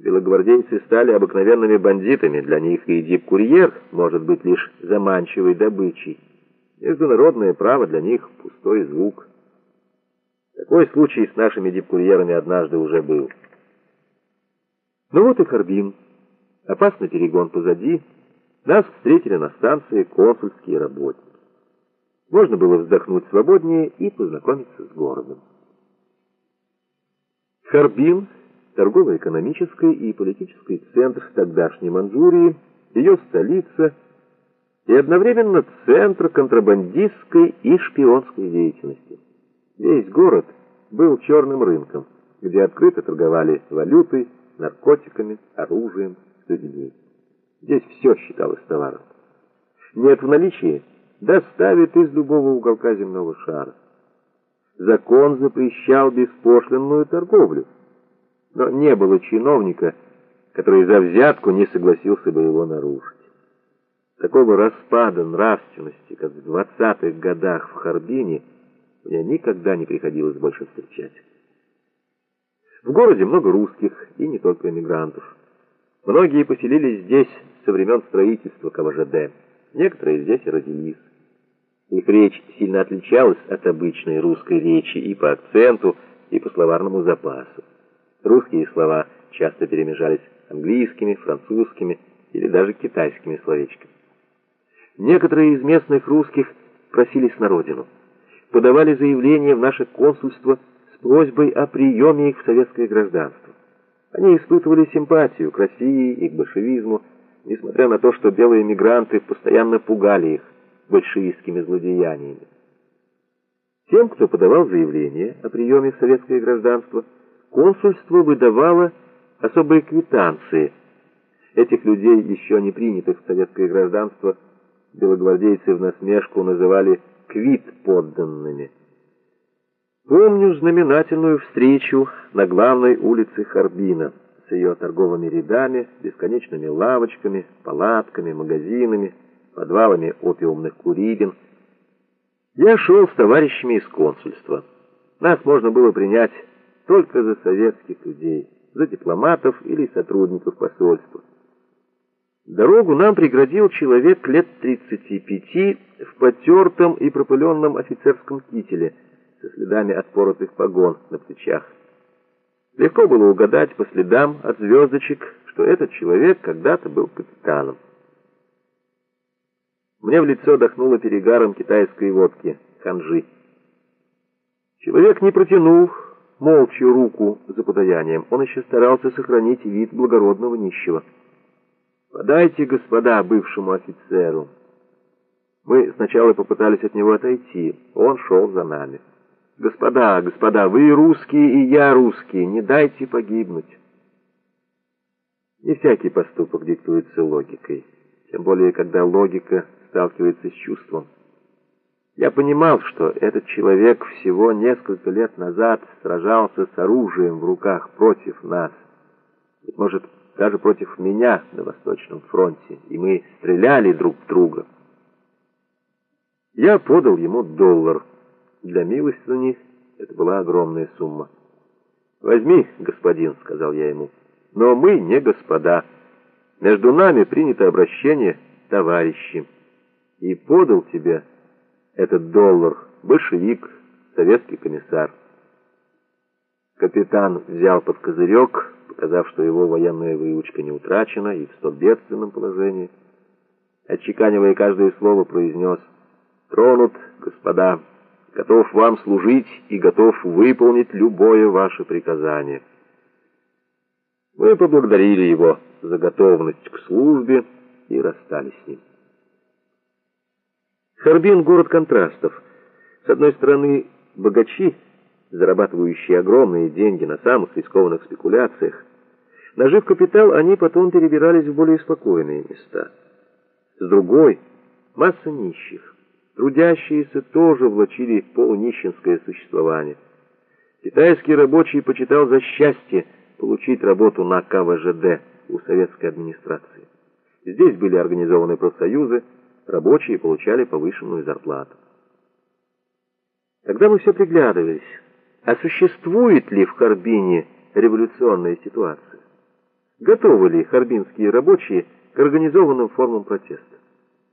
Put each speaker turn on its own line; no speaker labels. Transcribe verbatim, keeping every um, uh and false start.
Белогвардейцы стали обыкновенными бандитами, для них и дипкурьер может быть лишь заманчивой добычей. Международное право для них — пустой звук. Такой случай с нашими дипкурьерами однажды уже был. Ну вот и Харбин. Опасный перегон позади. Нас встретили на станции консульские работники. Можно было вздохнуть свободнее и познакомиться с городом. Харбин — торгово-экономический и политический центр тогдашней Манчжурии, ее столица и одновременно центр контрабандистской и шпионской деятельности. Весь город был черным рынком, где открыто торговали валютой, наркотиками, оружием, людьми. Здесь все считалось товаром. Нет в наличии — доставят из любого уголка земного шара. Закон запрещал беспошлинную торговлю, но не было чиновника, который за взятку не согласился бы его нарушить. Такого распада нравственности, как в двадцатых годах в Харбине, мне никогда не приходилось больше встречать. В городе много русских, и не только эмигрантов. Многие поселились здесь со времен строительства ка вэ жэ дэ. Некоторые здесь и родились. Их речь сильно отличалась от обычной русской речи и по акценту, и по словарному запасу. Русские слова часто перемежались английскими, французскими или даже китайскими словечками. Некоторые из местных русских просились на родину, подавали заявление в наше консульство с просьбой о приеме их в советское гражданство. Они испытывали симпатию к России и к большевизму, несмотря на то, что белые эмигранты постоянно пугали их большевистскими злодеяниями. Тем, кто подавал заявление о приеме в советское гражданство, консульство выдавало особые квитанции. Этих людей, еще не принятых в советское гражданство, белогвардейцы в насмешку называли квит-подданными. Помню знаменательную встречу на главной улице Харбина с ее торговыми рядами, бесконечными лавочками, палатками, магазинами, подвалами опиумных курибин. Я шел с товарищами из консульства. Нас можно было принять только за советских людей, за дипломатов или сотрудников посольства. Дорогу нам преградил человек лет тридцати пяти в потертом и пропыленном офицерском кителе со следами отпоротых погон на плечах. Легко было угадать по следам от звездочек, что этот человек когда-то был капитаном. Мне в лицо дохнуло перегаром китайской водки, ханжи. Человек не протянул молча руку за подаянием. Он еще старался сохранить вид благородного нищего. «Подайте, господа, бывшему офицеру». Мы сначала попытались от него отойти. Он шел за нами. «Господа, господа, вы русские, и я русский. Не дайте погибнуть». Не всякий поступок диктуется логикой. Тем более, когда логика сталкивается с чувством. Я понимал, что этот человек всего несколько лет назад сражался с оружием в руках против нас. Быть может, даже против меня на Восточном фронте, и мы стреляли друг в друга. Я подал ему доллар. Для милостыни это была огромная сумма. «Возьми, господин», — сказал я ему, — «но мы не господа. Между нами принято обращение товарищи. И подал тебе этот доллар большевик, советский комиссар». Капитан взял под козырек, показав, что его военная выучка не утрачена и в столь бедственном положении. Отчеканивая каждое слово, произнес: «Тронут, господа, готов вам служить и готов выполнить любое ваше приказание». Мы поблагодарили его за готовность к службе и расстались с ним. Харбин — город контрастов. С одной стороны, богачи, зарабатывающие огромные деньги на самых рискованных спекуляциях. Нажив капитал, они потом перебирались в более спокойные места. С другой — масса нищих. Трудящиеся тоже влачили полунищенское существование. Китайский рабочий почитал за счастье получить работу на ка вэ жэ дэ у советской администрации. Здесь были организованы профсоюзы, рабочие получали повышенную зарплату. Тогда мы все приглядывались, а существует ли в Харбине революционная ситуация? Готовы ли харбинские рабочие к организованным формам протеста?